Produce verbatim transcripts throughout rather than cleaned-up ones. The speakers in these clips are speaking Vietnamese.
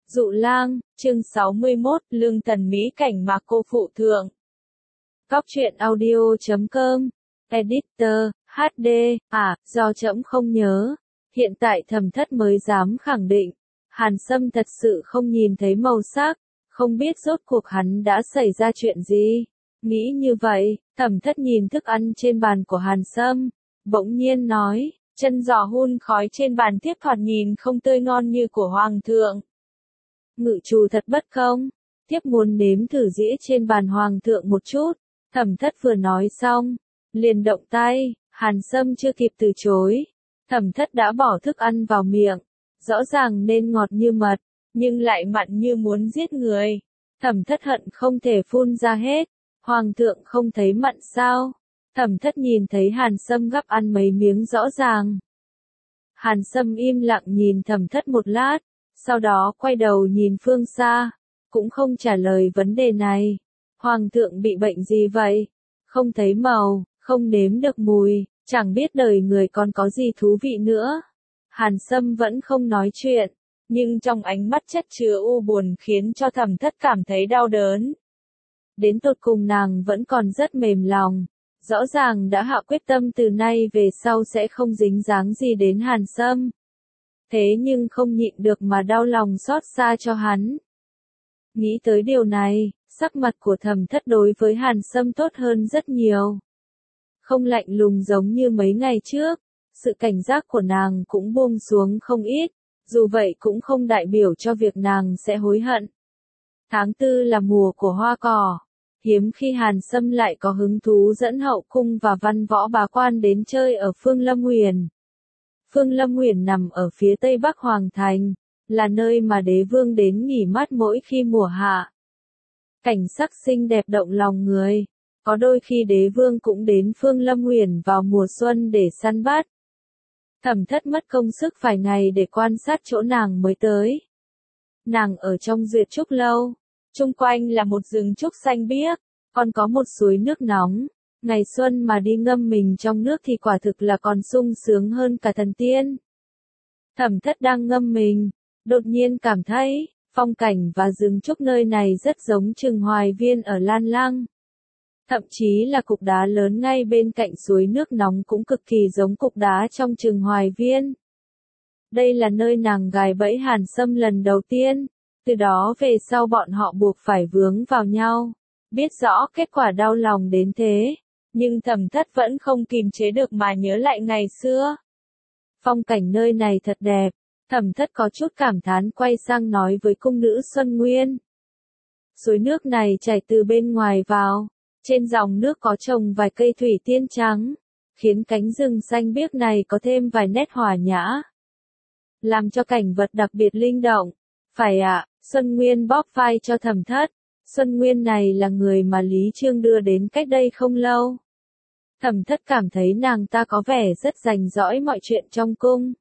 Dụ lang, chương sáu mươi mốt, lương thần mỹ cảnh mà cô phụ thượng. Góc truyện audio chấm com, editor, hát đê, à, do trẫm không nhớ. Hiện tại Thẩm Thất mới dám khẳng định, Hàn Sâm thật sự không nhìn thấy màu sắc, không biết rốt cuộc hắn đã xảy ra chuyện gì. Nghĩ như vậy, Thẩm Thất nhìn thức ăn trên bàn của Hàn Sâm, bỗng nhiên nói, chân giò hun khói trên bàn tiếp thoạt nhìn không tươi ngon như của Hoàng thượng. Ngự trù thật bất công, tiếp muốn nếm thử dĩa trên bàn Hoàng thượng một chút. Thẩm Thất vừa nói xong, liền động tay, Hàn Sâm chưa kịp từ chối. Thẩm Thất đã bỏ thức ăn vào miệng, rõ ràng nên ngọt như mật, nhưng lại mặn như muốn giết người. Thẩm Thất hận không thể phun ra hết. Hoàng thượng không thấy mặn sao? Thẩm Thất nhìn thấy Hàn Sâm gắp ăn mấy miếng rõ ràng. Hàn Sâm im lặng nhìn Thẩm Thất một lát, sau đó quay đầu nhìn phương xa, cũng không trả lời vấn đề này. Hoàng thượng bị bệnh gì vậy? Không thấy màu, không nếm được mùi, chẳng biết đời người còn có gì thú vị nữa. Hàn Sâm vẫn không nói chuyện, nhưng trong ánh mắt chất chứa u buồn khiến cho Thẩm Thất cảm thấy đau đớn. Đến tột cùng nàng vẫn còn rất mềm lòng, rõ ràng đã hạ quyết tâm từ nay về sau sẽ không dính dáng gì đến Hàn Sâm. Thế nhưng không nhịn được mà đau lòng xót xa cho hắn. Nghĩ tới điều này, sắc mặt của Thẩm Thất đối với Hàn Sâm tốt hơn rất nhiều. Không lạnh lùng giống như mấy ngày trước, sự cảnh giác của nàng cũng buông xuống không ít, dù vậy cũng không đại biểu cho việc nàng sẽ hối hận. Tháng tư là mùa của hoa cỏ, hiếm khi Hàn Sâm lại có hứng thú dẫn hậu cung và văn võ bá quan đến chơi ở Phương Lâm Uyển. Phương Lâm Uyển nằm ở phía tây bắc Hoàng thành, là nơi mà đế vương đến nghỉ mát mỗi khi mùa hạ. Cảnh sắc xinh đẹp động lòng người, có đôi khi đế vương cũng đến Phương Lâm Uyển vào mùa xuân để săn bắt. Thẩm Thất mất công sức vài ngày để quan sát chỗ nàng mới tới. Nàng ở trong Duyệt Trúc lâu, chung quanh là một rừng trúc xanh biếc, còn có một suối nước nóng. Ngày xuân mà đi ngâm mình trong nước thì quả thực là còn sung sướng hơn cả thần tiên. Thẩm Thất đang ngâm mình, đột nhiên cảm thấy, phong cảnh và rừng trúc nơi này rất giống Trừng Hoài Viên ở Lan Lăng. Thậm chí là cục đá lớn ngay bên cạnh suối nước nóng cũng cực kỳ giống cục đá trong Trừng Hoài Viên. Đây là nơi nàng gài bẫy Hàn Sâm lần đầu tiên, từ đó về sau bọn họ buộc phải vướng vào nhau. Biết rõ kết quả đau lòng đến thế, nhưng Thẩm Thất vẫn không kìm chế được mà nhớ lại ngày xưa. Phong cảnh nơi này thật đẹp, Thẩm Thất có chút cảm thán quay sang nói với cung nữ Xuân Nguyên. Suối nước này chảy từ bên ngoài vào, trên dòng nước có trồng vài cây thủy tiên trắng, khiến cánh rừng xanh biếc này có thêm vài nét hòa nhã, làm cho cảnh vật đặc biệt linh động. Phải ạ, à, Xuân Nguyên bóp vai cho Thẩm Thất. Xuân Nguyên này là người mà Lý Trương đưa đến cách đây không lâu. Thẩm Thất cảm thấy nàng ta có vẻ rất rành rõi mọi chuyện trong cung.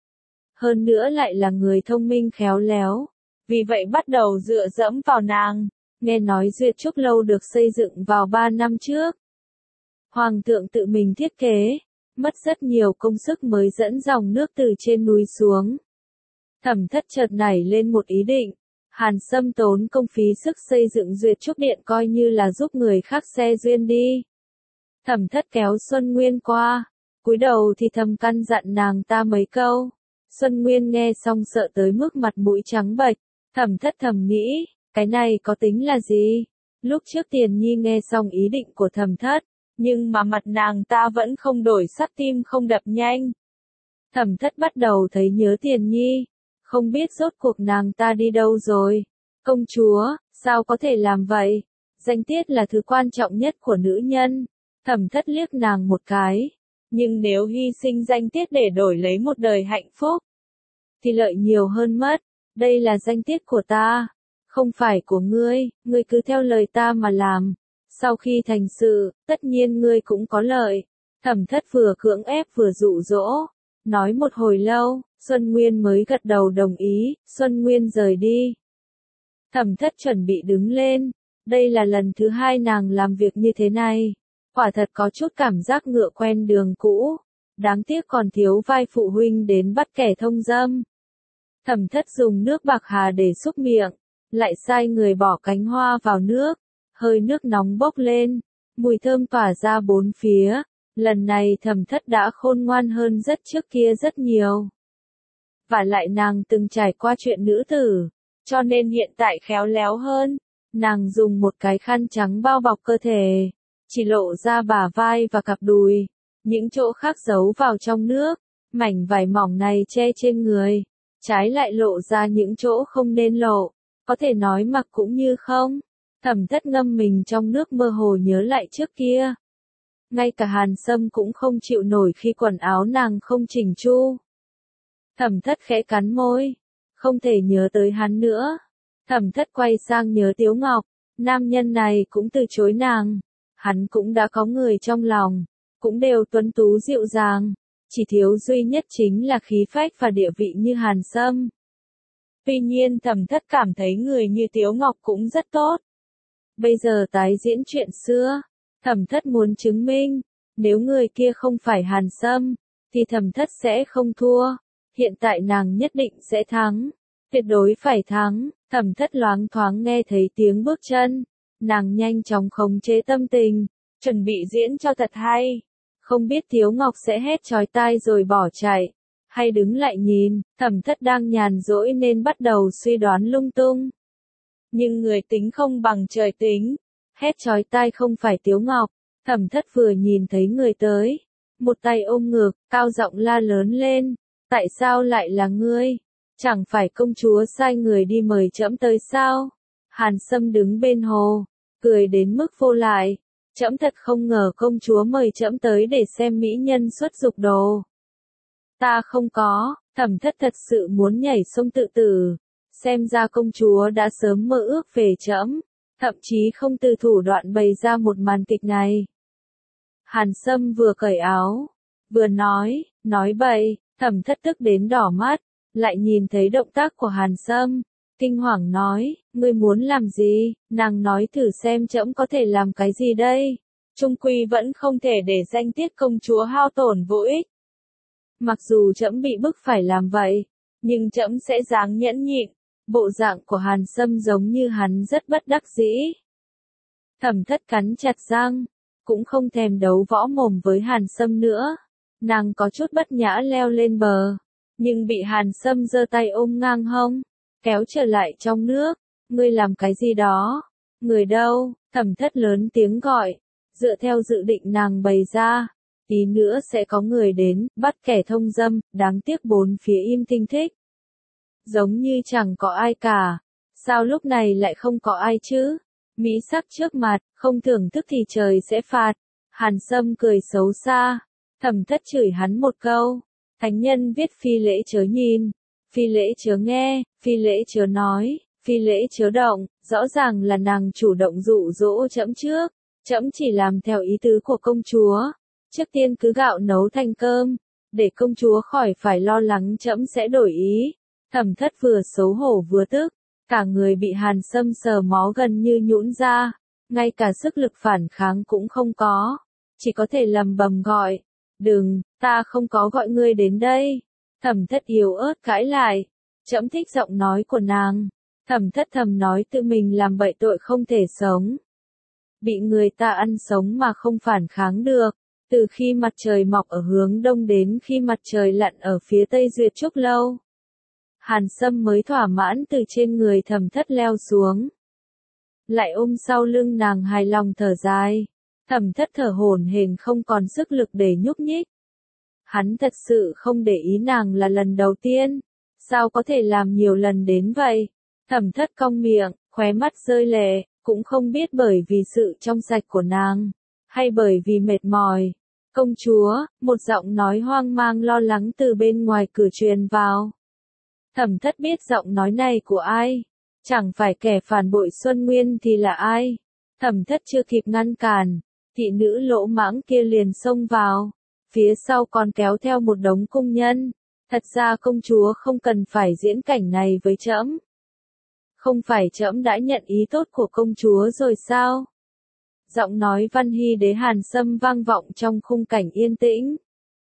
Hơn nữa lại là người thông minh khéo léo, vì vậy bắt đầu dựa dẫm vào nàng. Nghe nói Duyệt Trúc lâu được xây dựng vào ba năm trước. Hoàng thượng tự mình thiết kế, mất rất nhiều công sức mới dẫn dòng nước từ trên núi xuống. Thẩm Thất chợt nảy lên một ý định. Hàn Sâm tốn công phí sức xây dựng Duyệt Trúc Điện coi như là giúp người khác xe duyên đi. Thẩm Thất kéo Xuân Nguyên qua, cúi đầu thì thầm căn dặn nàng ta mấy câu. Xuân Nguyên nghe xong sợ tới mức mặt mũi trắng bệch. Thẩm Thất thầm nghĩ, cái này có tính là gì? Lúc trước Tiền Nhi nghe xong ý định của Thẩm Thất, nhưng mà mặt nàng ta vẫn không đổi sắc, tim không đập nhanh. Thẩm Thất bắt đầu thấy nhớ Tiền Nhi. Không biết rốt cuộc nàng ta đi đâu rồi. Công chúa, sao có thể làm vậy? Danh tiết là thứ quan trọng nhất của nữ nhân. Thẩm Thất liếc nàng một cái. Nhưng nếu hy sinh danh tiết để đổi lấy một đời hạnh phúc, thì lợi nhiều hơn mất. Đây là danh tiết của ta, không phải của ngươi, ngươi cứ theo lời ta mà làm. Sau khi thành sự, tất nhiên ngươi cũng có lợi. Thẩm Thất vừa cưỡng ép vừa dụ dỗ. Nói một hồi lâu, Xuân Nguyên mới gật đầu đồng ý. Xuân Nguyên rời đi. Thẩm Thất chuẩn bị đứng lên. Đây là lần thứ hai nàng làm việc như thế này. Quả thật có chút cảm giác ngựa quen đường cũ. Đáng tiếc còn thiếu vai phụ huynh đến bắt kẻ thông dâm. Thẩm Thất dùng nước bạc hà để súc miệng, lại sai người bỏ cánh hoa vào nước, hơi nước nóng bốc lên, mùi thơm tỏa ra bốn phía, lần này Thẩm Thất đã khôn ngoan hơn rất trước kia rất nhiều. Và lại nàng từng trải qua chuyện nữ tử, cho nên hiện tại khéo léo hơn, nàng dùng một cái khăn trắng bao bọc cơ thể, chỉ lộ ra bả vai và cặp đùi, những chỗ khác giấu vào trong nước, mảnh vải mỏng này che trên người, trái lại lộ ra những chỗ không nên lộ, có thể nói mặc cũng như không. Thẩm Thất ngâm mình trong nước mơ hồ nhớ lại trước kia. Ngay cả Hàn Sâm cũng không chịu nổi khi quần áo nàng không chỉnh chu. Thẩm Thất khẽ cắn môi, không thể nhớ tới hắn nữa. Thẩm Thất quay sang nhớ Tiếu Ngọc, nam nhân này cũng từ chối nàng, hắn cũng đã có người trong lòng, cũng đều tuấn tú dịu dàng, chỉ thiếu duy nhất chính là khí phách và địa vị như Hàn Sâm. Tuy nhiên Thẩm Thất cảm thấy người như Tiếu Ngọc cũng rất tốt. Bây giờ tái diễn chuyện xưa, Thẩm Thất muốn chứng minh, nếu người kia không phải Hàn Sâm, thì Thẩm Thất sẽ không thua. Hiện tại nàng nhất định sẽ thắng, tuyệt đối phải thắng. Thẩm Thất loáng thoáng nghe thấy tiếng bước chân, nàng nhanh chóng khống chế tâm tình, chuẩn bị diễn cho thật hay. Không biết Tiếu Ngọc sẽ hét chói tai rồi bỏ chạy, hay đứng lại nhìn. Thẩm Thất đang nhàn rỗi nên bắt đầu suy đoán lung tung. Nhưng người tính không bằng trời tính, hét chói tai không phải Tiếu Ngọc. Thẩm Thất vừa nhìn thấy người tới, một tay ôm ngực, cao giọng la lớn lên, tại sao lại là ngươi? Chẳng phải công chúa sai người đi mời trẫm tới sao? Hàn Sâm đứng bên hồ, cười đến mức vô lại, trẫm thật không ngờ công chúa mời trẫm tới để xem mỹ nhân xuất dục đồ. Ta không có. Thẩm Thất thật sự muốn nhảy sông tự tử, xem ra công chúa đã sớm mơ ước về trẫm, thậm chí không từ thủ đoạn bày ra một màn kịch này. Hàn Sâm vừa cởi áo, vừa nói, nói bậy. Thẩm Thất tức đến đỏ mắt, lại nhìn thấy động tác của Hàn Sâm, kinh hoàng nói, ngươi muốn làm gì? Nàng nói thử xem trẫm có thể làm cái gì đây? Trung quy vẫn không thể để danh tiết công chúa hao tổn vô ích. Mặc dù trẫm bị bức phải làm vậy, nhưng trẫm sẽ dáng nhẫn nhịn. Bộ dạng của Hàn Sâm giống như hắn rất bất đắc dĩ. Thẩm Thất cắn chặt răng, cũng không thèm đấu võ mồm với Hàn Sâm nữa. Nàng có chút bất nhã leo lên bờ, nhưng bị Hàn Sâm giơ tay ôm ngang hông, kéo trở lại trong nước. Ngươi làm cái gì đó? Người đâu? Thẩm Thất lớn tiếng gọi, dựa theo dự định nàng bày ra, tí nữa sẽ có người đến, bắt kẻ thông dâm, đáng tiếc bốn phía im thinh thích. Giống như chẳng có ai cả. Sao lúc này lại không có ai chứ? Mỹ sắc trước mặt, không thưởng thức thì trời sẽ phạt. Hàn Sâm cười xấu xa. Thẩm Thất chửi hắn một câu. Thánh nhân viết phi lễ chớ nhìn, phi lễ chớ nghe, phi lễ chớ nói, phi lễ chớ động. Rõ ràng là nàng chủ động dụ dỗ trẫm trước. Trẫm chỉ làm theo ý tứ của công chúa. Trước tiên cứ gạo nấu thành cơm, để công chúa khỏi phải lo lắng trẫm sẽ đổi ý. Thẩm Thất vừa xấu hổ vừa tức, cả người bị Hàn Sâm sờ mó gần như nhũn ra, ngay cả sức lực phản kháng cũng không có, chỉ có thể lầm bầm gọi, đừng, ta không có gọi ngươi đến đây. Thẩm Thất yếu ớt cãi lại, trẫm thích giọng nói của nàng. Thẩm Thất thầm nói tự mình làm bậy tội không thể sống. Bị người ta ăn sống mà không phản kháng được, từ khi mặt trời mọc ở hướng đông đến khi mặt trời lặn ở phía tây duyệt trúc lâu. Hàn Sâm mới thỏa mãn từ trên người Thẩm Thất leo xuống. Lại ôm sau lưng nàng hài lòng thở dài. Thẩm Thất thở hổn hển không còn sức lực để nhúc nhích. Hắn thật sự không để ý nàng là lần đầu tiên. Sao có thể làm nhiều lần đến vậy? Thẩm Thất cong miệng, khóe mắt rơi lệ, cũng không biết bởi vì sự trong sạch của nàng, hay bởi vì mệt mỏi. Công chúa, một giọng nói hoang mang lo lắng từ bên ngoài cửa truyền vào. Thẩm Thất biết giọng nói này của ai, chẳng phải kẻ phản bội Xuân Nguyên thì là ai. Thẩm Thất chưa kịp ngăn cản, thị nữ lỗ mãng kia liền xông vào, phía sau còn kéo theo một đống cung nhân. Thật ra công chúa không cần phải diễn cảnh này với trẫm. Không phải trẫm đã nhận ý tốt của công chúa rồi sao? Giọng nói Văn Hy Đế Hàn Sâm vang vọng trong khung cảnh yên tĩnh.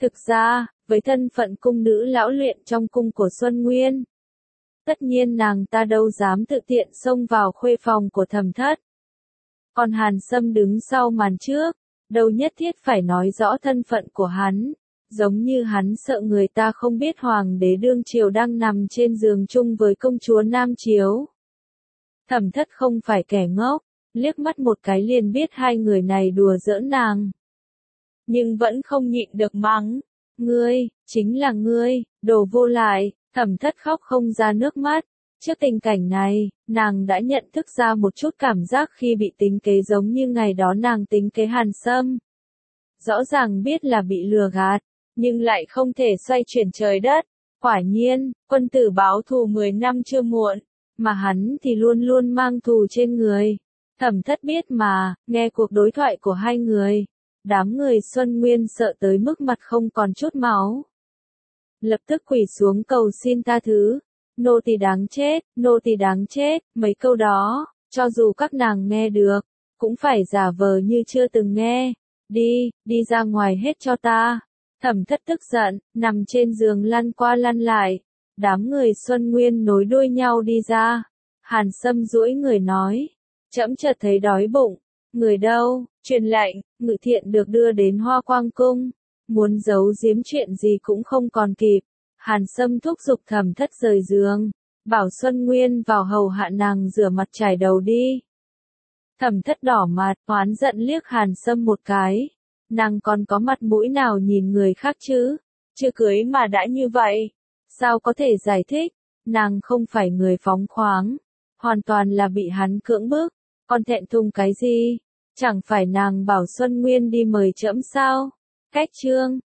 Thực ra, với thân phận cung nữ lão luyện trong cung của Xuân Nguyên, tất nhiên nàng ta đâu dám tự tiện xông vào khuê phòng của Thẩm Thất. Còn Hàn Sâm đứng sau màn trước, đâu nhất thiết phải nói rõ thân phận của hắn, giống như hắn sợ người ta không biết hoàng đế đương triều đang nằm trên giường chung với công chúa Nam Chiếu. Thẩm Thất không phải kẻ ngốc, liếc mắt một cái liền biết hai người này đùa giỡn nàng. Nhưng vẫn không nhịn được mắng, ngươi, chính là ngươi, đồ vô lại. Thẩm Thất khóc không ra nước mắt. Trước tình cảnh này, nàng đã nhận thức ra một chút cảm giác khi bị tính kế giống như ngày đó nàng tính kế Hàn Sâm. Rõ ràng biết là bị lừa gạt, nhưng lại không thể xoay chuyển trời đất. Quả nhiên, quân tử báo thù mười năm chưa muộn, mà hắn thì luôn luôn mang thù trên người. Thẩm Thất biết mà, nghe cuộc đối thoại của hai người, đám người Xuân Nguyên sợ tới mức mặt không còn chút máu. Lập tức quỳ xuống cầu xin tha thứ. Nô tỳ đáng chết, nô tỳ đáng chết, mấy câu đó, cho dù các nàng nghe được, cũng phải giả vờ như chưa từng nghe. Đi, đi ra ngoài hết cho ta. Thẩm Thất tức giận, nằm trên giường lăn qua lăn lại. Đám người Xuân Nguyên nối đuôi nhau đi ra. Hàn Sâm duỗi người nói, trẫm chợt thấy đói bụng. Người đâu? Truyền lệnh, Ngự Thiện được đưa đến Hoa Quang Cung. Muốn giấu giếm chuyện gì cũng không còn kịp. Hàn Sâm thúc giục Thẩm Thất rời giường, bảo Xuân Nguyên vào hầu hạ nàng rửa mặt chải đầu đi. Thẩm Thất đỏ mặt, oán giận liếc Hàn Sâm một cái. Nàng còn có mặt mũi nào nhìn người khác chứ? Chưa cưới mà đã như vậy. Sao có thể giải thích? Nàng không phải người phóng khoáng. Hoàn toàn là bị hắn cưỡng bức. Còn thẹn thùng cái gì? Chẳng phải nàng bảo Xuân Nguyên đi mời trẫm sao? Cách chương